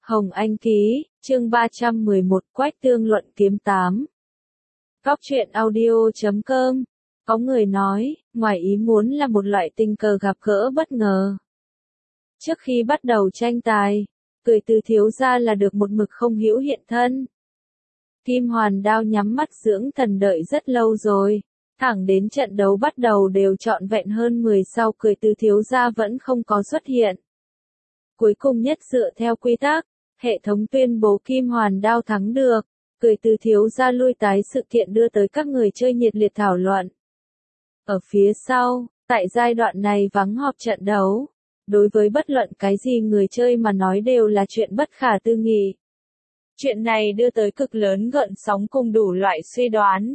Hồng Anh ký, chương 311, Quách Tương luận kiếm 8. Góc truyện audio.com. Có người nói, ngoài ý muốn là một loại tình cờ gặp gỡ bất ngờ. Trước khi bắt đầu tranh tài, cười từ thiếu gia là được một mực không hữu hiện thân. Kim Hoàn Đao nhắm mắt dưỡng thần đợi rất lâu rồi, thẳng đến trận đấu bắt đầu đều trọn vẹn hơn 10 sau cười từ thiếu gia vẫn không có xuất hiện. Cuối cùng nhất dựa theo quy tắc, hệ thống tuyên bố Kim Hoàn Đao thắng được, cười từ thiếu gia lui tái sự kiện đưa tới các người chơi nhiệt liệt thảo luận. Ở phía sau, tại giai đoạn này vắng họp trận đấu, đối với bất luận cái gì người chơi mà nói đều là chuyện bất khả tư nghị. Chuyện này đưa tới cực lớn gợn sóng cùng đủ loại suy đoán.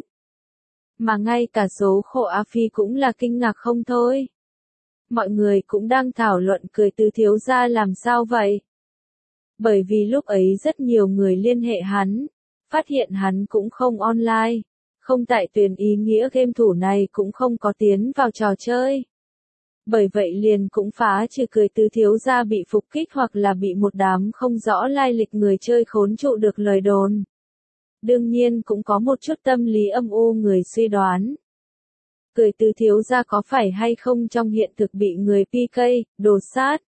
Mà ngay cả số khổ A Phi cũng là kinh ngạc không thôi. Mọi người cũng đang thảo luận cười từ thiếu gia làm sao vậy. Bởi vì lúc ấy rất nhiều người liên hệ hắn, phát hiện hắn cũng không online, không tại tuyển ý nghĩa game thủ này cũng không có tiến vào trò chơi. Bởi vậy liền cũng phá trừ cười từ thiếu gia bị phục kích hoặc là bị một đám không rõ lai lịch người chơi khốn trụ được lời đồn. Đương nhiên cũng có một chút tâm lý âm u người suy đoán. Cười từ thiếu gia có phải hay không trong hiện thực bị người PK, đồ sát.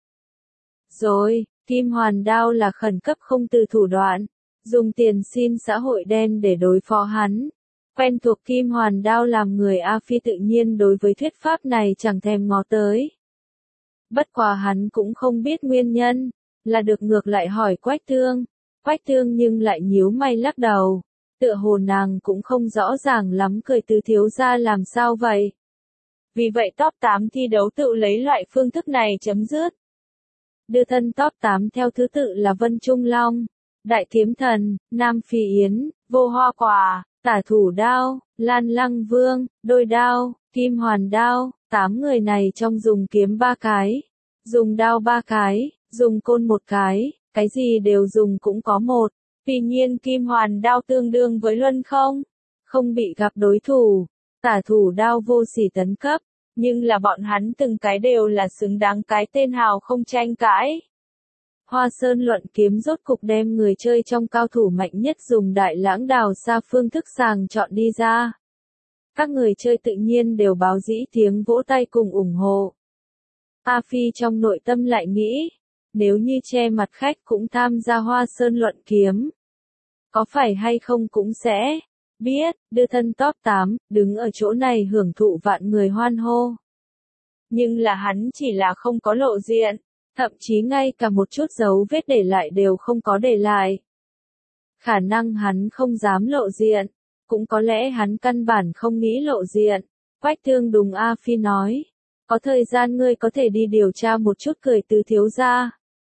Rồi, Kim Hoàn Đao là khẩn cấp không từ thủ đoạn, dùng tiền xin xã hội đen để đối phó hắn. Quen thuộc Kim Hoàn Đao làm người A Phi tự nhiên đối với thuyết pháp này chẳng thèm ngó tới. Bất quá hắn cũng không biết nguyên nhân, là được ngược lại hỏi Quách Tương. Quách Tương nhưng lại nhíu mày lắc đầu, tựa hồ nàng cũng không rõ ràng lắm cười từ thiếu gia làm sao vậy. Vì vậy top 8 thi đấu tự lấy loại phương thức này chấm dứt. Đưa thân top 8 theo thứ tự là Vân Trung Long, Đại Kiếm Thần, Nam Phi Yến, Vô Hoa Quả, Tả Thủ Đao, Lan Lăng Vương, Đôi Đao, Kim Hoàn Đao. 8 người này trong dùng kiếm 3 cái, dùng đao 3 cái, dùng côn 1 cái gì đều dùng cũng có 1. Tuy nhiên Kim Hoàn Đao tương đương với Luân không bị gặp đối thủ, Tả Thủ Đao vô sỉ tấn cấp, nhưng là bọn hắn từng cái đều là xứng đáng cái tên hào không tranh cãi. Hoa Sơn luận kiếm rốt cục đem người chơi trong cao thủ mạnh nhất dùng Đại Lãng Đào Sa phương thức sàng chọn đi ra. Các người chơi tự nhiên đều báo dĩ tiếng vỗ tay cùng ủng hộ. A Phi trong nội tâm lại nghĩ, nếu như che mặt khách cũng tham gia Hoa Sơn luận kiếm, có phải hay không cũng sẽ biết, đưa thân top 8, đứng ở chỗ này hưởng thụ vạn người hoan hô. Nhưng là hắn chỉ là không có lộ diện, thậm chí ngay cả một chút dấu vết để lại đều không có để lại. Khả năng hắn không dám lộ diện, cũng có lẽ hắn căn bản không nghĩ lộ diện. Quách Tương đùng A Phi nói, có thời gian ngươi có thể đi điều tra một chút cười từ thiếu gia.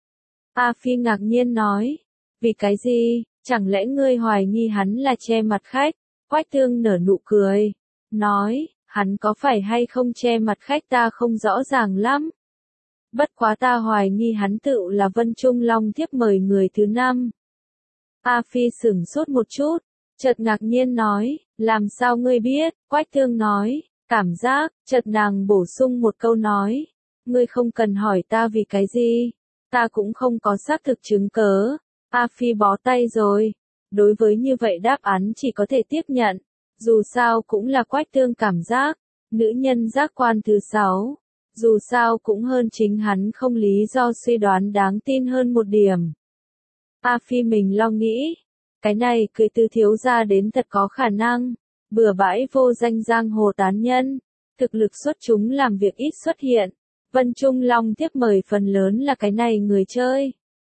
A Phi ngạc nhiên nói, vì cái gì, chẳng lẽ ngươi hoài nghi hắn là che mặt khách? Quách Tương nở nụ cười, nói, hắn có phải hay không che mặt khách ta không rõ ràng lắm. Bất quá ta hoài nghi hắn tự là Vân Trung Long thiếp mời người thứ 5. A Phi sửng sốt một chút, chợt ngạc nhiên nói, làm sao ngươi biết? Quách Tương nói, cảm giác, chợt nàng bổ sung một câu nói, ngươi không cần hỏi ta vì cái gì, ta cũng không có xác thực chứng cớ. A Phi bó tay rồi, đối với như vậy đáp án chỉ có thể tiếp nhận, dù sao cũng là Quách Tương cảm giác, nữ nhân giác quan thứ 6, dù sao cũng hơn chính hắn không lý do suy đoán đáng tin hơn một điểm. A Phi mình lo nghĩ, cái này cười từ thiếu gia đến thật có khả năng, bừa bãi vô danh giang hồ tán nhân, thực lực xuất chúng làm việc ít xuất hiện, Vân Trung Long tiếp mời phần lớn là cái này người chơi.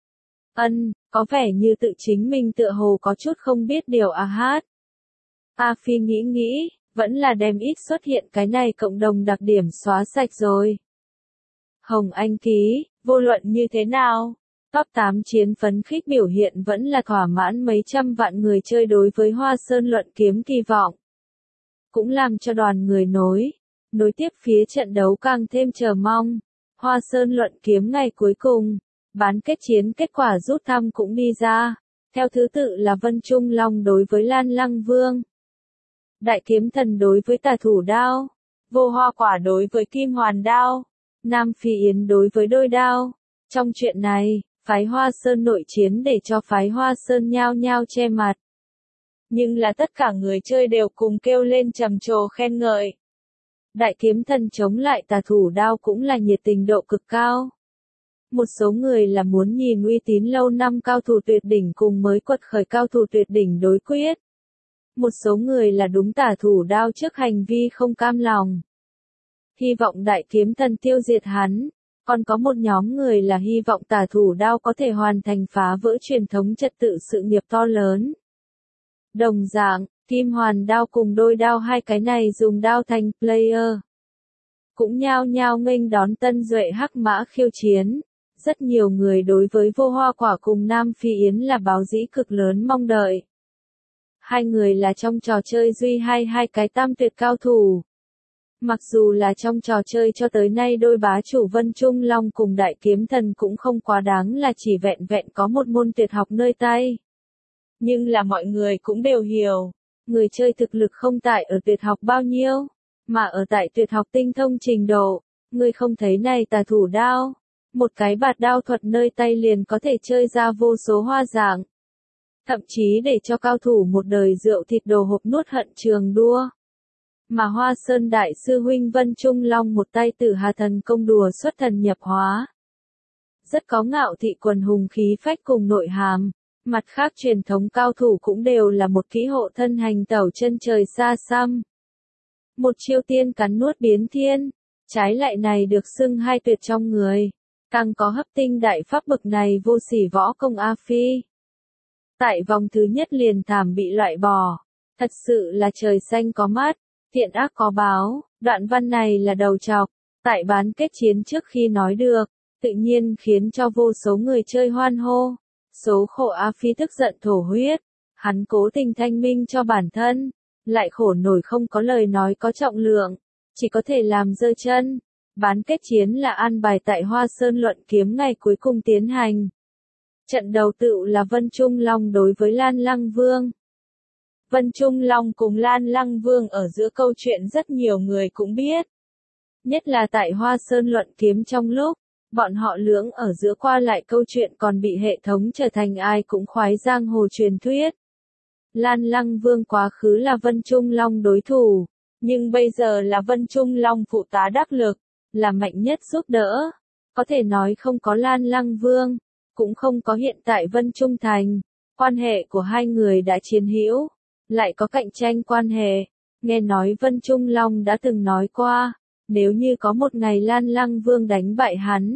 Có vẻ như tự chính mình tựa hồ có chút không biết điều à hát. A Phi nghĩ, vẫn là đem ít xuất hiện cái này cộng đồng đặc điểm xóa sạch rồi. Hồng Anh ký, vô luận như thế nào? Top 8 chiến phấn khích biểu hiện vẫn là thỏa mãn mấy trăm vạn người chơi đối với Hoa Sơn luận kiếm kỳ vọng. Cũng làm cho đoàn người nối tiếp phía trận đấu càng thêm chờ mong. Hoa Sơn luận kiếm ngày cuối cùng, bán kết chiến kết quả rút thăm cũng đi ra, theo thứ tự là Vân Trung Long đối với Lan Lăng Vương, Đại Kiếm Thần đối với Tả Thủ Đao, Vô Hoa Quả đối với Kim Hoàn Đao, Nam Phi Yến đối với Đôi Đao. Trong chuyện này, phái Hoa Sơn nội chiến để cho phái Hoa Sơn nhao nhao che mặt. Nhưng là tất cả người chơi đều cùng kêu lên trầm trồ khen ngợi. Đại kiếm thần chống lại tà thủ đao cũng là nhiệt tình độ cực cao. Một số người là muốn nhìn uy tín lâu năm cao thủ tuyệt đỉnh cùng mới quật khởi cao thủ tuyệt đỉnh đối quyết. Một số người là đúng tà thủ đao trước hành vi không cam lòng. Hy vọng đại kiếm thần tiêu diệt hắn. Còn có một nhóm người là hy vọng tà thủ đao có thể hoàn thành phá vỡ truyền thống trật tự sự nghiệp to lớn. Đồng dạng, kim hoàn đao cùng đôi đao hai cái này dùng đao thành player. Cũng nhao nhao nghênh đón tân duệ hắc mã khiêu chiến. Rất nhiều người đối với Vô Hoa Quả cùng Nam Phi Yến là báo dĩ cực lớn mong đợi. Hai người là trong trò chơi duy hai cái tam tuyệt cao thủ. Mặc dù là trong trò chơi cho tới nay đôi bá chủ Vân Trung Long cùng Đại Kiếm Thần cũng không quá đáng là chỉ vẹn vẹn có một môn tuyệt học nơi tay. Nhưng là mọi người cũng đều hiểu, người chơi thực lực không tại ở tuyệt học bao nhiêu, mà ở tại tuyệt học tinh thông trình độ. Người không thấy này tà thủ đao, một cái bạt đao thuật nơi tay liền có thể chơi ra vô số hoa dạng. Thậm chí để cho cao thủ một đời rượu thịt đồ hộp nuốt hận trường đua. Mà Hoa Sơn Đại sư huynh Vân Trung Long một tay tử hà thần công đùa xuất thần nhập hóa. Rất có ngạo thị quần hùng khí phách cùng nội hàm. Mặt khác truyền thống cao thủ cũng đều là một kỹ hộ thân hành tẩu chân trời xa xăm. Một chiêu tiên cắn nuốt biến thiên. Trái lại này được xưng hai tuyệt trong người. Càng có hấp tinh đại pháp bực này vô sỉ võ công A Phi. Tại vòng thứ nhất liền thảm bị loại bỏ. Thật sự là trời xanh có mắt, thiện ác có báo. Đoạn văn này là đầu chọc. Tại bán kết chiến trước khi nói được, tự nhiên khiến cho vô số người chơi hoan hô. Số khổ A Phi tức giận thổ huyết. Hắn cố tình thanh minh cho bản thân. Lại khổ nổi không có lời nói có trọng lượng. Chỉ có thể làm giơ chân. Bán kết chiến là an bài tại Hoa Sơn luận kiếm ngày cuối cùng tiến hành. Trận đầu tựu là Vân Trung Long đối với Lan Lăng Vương. Vân Trung Long cùng Lan Lăng Vương ở giữa câu chuyện rất nhiều người cũng biết. Nhất là tại Hoa Sơn luận kiếm trong lúc, bọn họ lưỡng ở giữa qua lại câu chuyện còn bị hệ thống trở thành ai cũng khoái giang hồ truyền thuyết. Lan Lăng Vương quá khứ là Vân Trung Long đối thủ, nhưng bây giờ là Vân Trung Long phụ tá đắc lực, là mạnh nhất giúp đỡ. Có thể nói không có Lan Lăng Vương, cũng không có hiện tại Vân Trung Thành. Quan hệ của hai người đã chiến hữu, lại có cạnh tranh quan hệ. Nghe nói Vân Trung Long đã từng nói qua, nếu như có một ngày Lan Lăng Vương đánh bại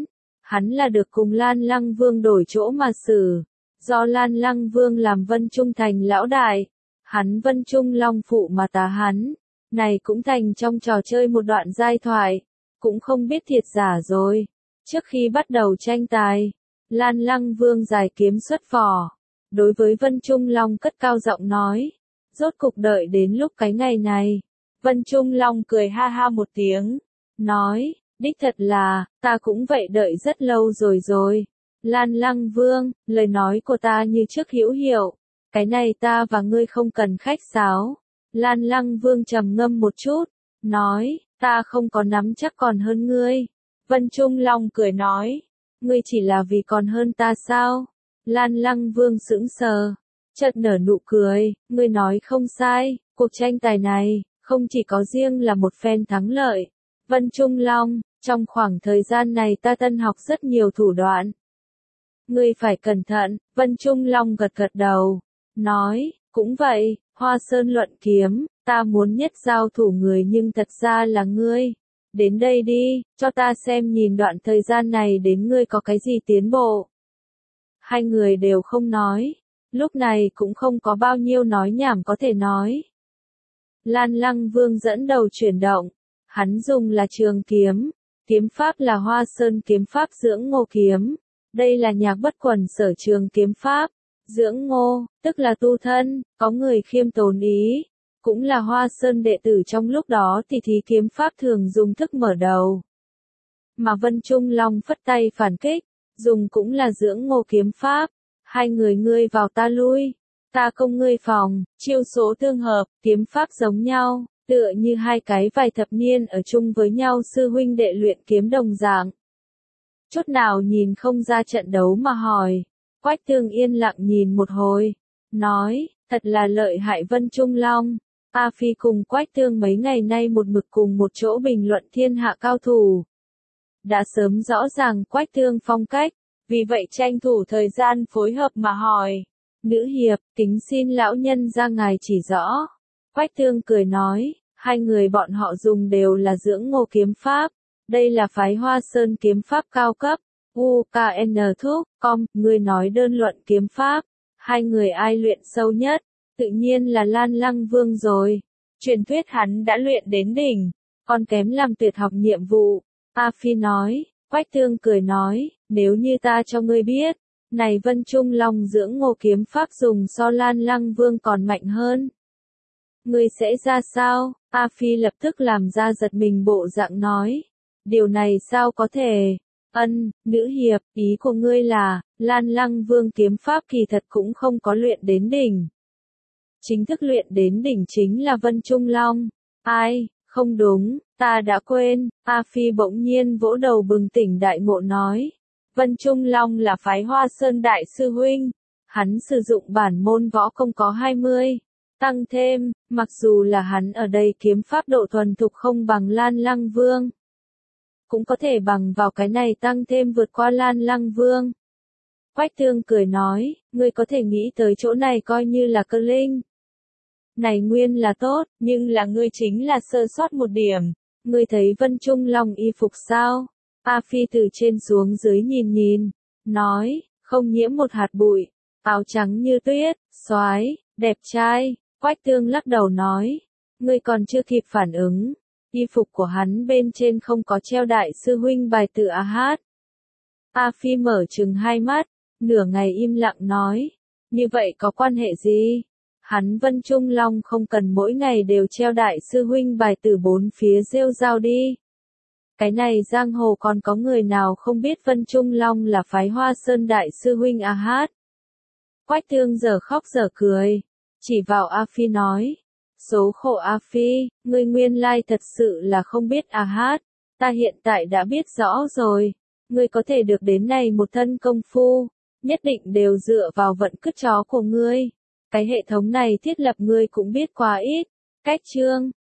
hắn là được cùng Lan Lăng Vương đổi chỗ mà xử. Do Lan Lăng Vương làm Vân Trung Thành lão đại, hắn Vân Trung Long phụ mà tá hắn. Này cũng thành trong trò chơi một đoạn giai thoại, cũng không biết thiệt giả rồi. Trước khi bắt đầu tranh tài, Lan Lăng Vương giải kiếm xuất phò. Đối với Vân Trung Long cất cao giọng nói. Rốt cục đợi đến lúc cái ngày này. Vân Trung Long cười ha ha một tiếng. Nói, đích thật là, ta cũng vậy đợi rất lâu rồi. Lan Lăng Vương, lời nói của ta như trước hữu hiệu. Cái này ta và ngươi không cần khách sáo. Lan Lăng Vương trầm ngâm một chút. Nói, ta không có nắm chắc còn hơn ngươi. Vân Trung Long cười nói. Ngươi chỉ là vì còn hơn ta sao? Lan Lăng Vương sững sờ. Chợt nở nụ cười. Ngươi nói không sai. Cuộc tranh tài này, không chỉ có riêng là một phen thắng lợi. Vân Trung Long, trong khoảng thời gian này ta tân học rất nhiều thủ đoạn. Ngươi phải cẩn thận. Vân Trung Long gật gật đầu. Nói, cũng vậy, Hoa Sơn luận kiếm, ta muốn nhất giao thủ người nhưng thật ra là ngươi. Đến đây đi, cho ta xem nhìn đoạn thời gian này đến ngươi có cái gì tiến bộ. Hai người đều không nói, lúc này cũng không có bao nhiêu nói nhảm có thể nói. Lan Lăng Vương dẫn đầu chuyển động, hắn dùng là trường kiếm, kiếm pháp là Hoa Sơn kiếm pháp dưỡng ngô kiếm. Đây là nhạc bất quần sở trường kiếm pháp. Dưỡng ngô, tức là tu thân, có người khiêm tốn ý. Cũng là Hoa Sơn đệ tử trong lúc đó thì thí kiếm pháp thường dùng thức mở đầu. Mà Vân Trung Long phất tay phản kích, dùng cũng là dưỡng ngô kiếm pháp. Hai người ngươi vào ta lui, ta công ngươi phòng, chiêu số tương hợp, kiếm pháp giống nhau, tựa như hai cái vài thập niên ở chung với nhau sư huynh đệ luyện kiếm đồng dạng. chút nào nhìn không ra trận đấu mà hỏi. Quách Tương yên lặng nhìn một hồi, nói, thật là lợi hại Vân Trung Long. A Phi cùng Quách Tương mấy ngày nay một mực cùng một chỗ bình luận thiên hạ cao thủ. Đã sớm rõ ràng Quách Tương phong cách, vì vậy tranh thủ thời gian phối hợp mà hỏi. Nữ hiệp, kính xin lão nhân ra ngài chỉ rõ. Quách Tương cười nói, hai người bọn họ dùng đều là dưỡng ngô kiếm pháp. Đây là phái Hoa Sơn kiếm pháp cao cấp. UKN Thúc, người nói đơn luận kiếm pháp. Hai người ai luyện sâu nhất? Tự nhiên là Lan Lăng Vương rồi. Truyền thuyết hắn đã luyện đến đỉnh, còn kém làm tuyệt học nhiệm vụ. A Phi nói, Quách Tương cười nói, nếu như ta cho ngươi biết, này Vân Trung Long dưỡng ngô kiếm pháp dùng so Lan Lăng Vương còn mạnh hơn. Ngươi sẽ ra sao? A Phi lập tức làm ra giật mình bộ dạng nói. Điều này sao có thể? Nữ hiệp, ý của ngươi là, Lan Lăng Vương kiếm pháp kỳ thật cũng không có luyện đến đỉnh. Chính thức luyện đến đỉnh chính là Vân Trung Long. Ai, không đúng, ta đã quên. A Phi bỗng nhiên vỗ đầu bừng tỉnh đại ngộ nói. Vân Trung Long là phái Hoa Sơn đại sư huynh. Hắn sử dụng bản môn võ công có 20. Tăng thêm, mặc dù là hắn ở đây kiếm pháp độ thuần thục không bằng Lan Lăng Vương, cũng có thể bằng vào cái này tăng thêm vượt qua Lan Lăng Vương. Quách Tương cười nói, ngươi có thể nghĩ tới chỗ này coi như là cơ linh. Này nguyên là tốt, nhưng là ngươi chính là sơ sót một điểm. Ngươi thấy Vân Trung Long y phục sao? A Phi từ trên xuống dưới nhìn, nói, không nhiễm một hạt bụi, áo trắng như tuyết, soái, đẹp trai. Quách Tương lắc đầu nói, ngươi còn chưa kịp phản ứng. Y phục của hắn bên trên không có treo đại sư huynh bài tự A Hát. A Phi mở trừng hai mắt, nửa ngày im lặng nói, như vậy có quan hệ gì? Hắn Vân Trung Long không cần mỗi ngày đều treo đại sư huynh bài từ bốn phía rêu rao đi. Cái này giang hồ còn có người nào không biết Vân Trung Long là phái Hoa Sơn đại sư huynh A Hát. Quách Tương giờ khóc giờ cười, chỉ vào A Phi nói, số khổ A Phi, ngươi nguyên lai thật sự là không biết A Hát, ta hiện tại đã biết rõ rồi, ngươi có thể được đến này một thân công phu, nhất định đều dựa vào vận cứt chó của ngươi. Cái hệ thống này thiết lập ngươi cũng biết quá ít. Cách chương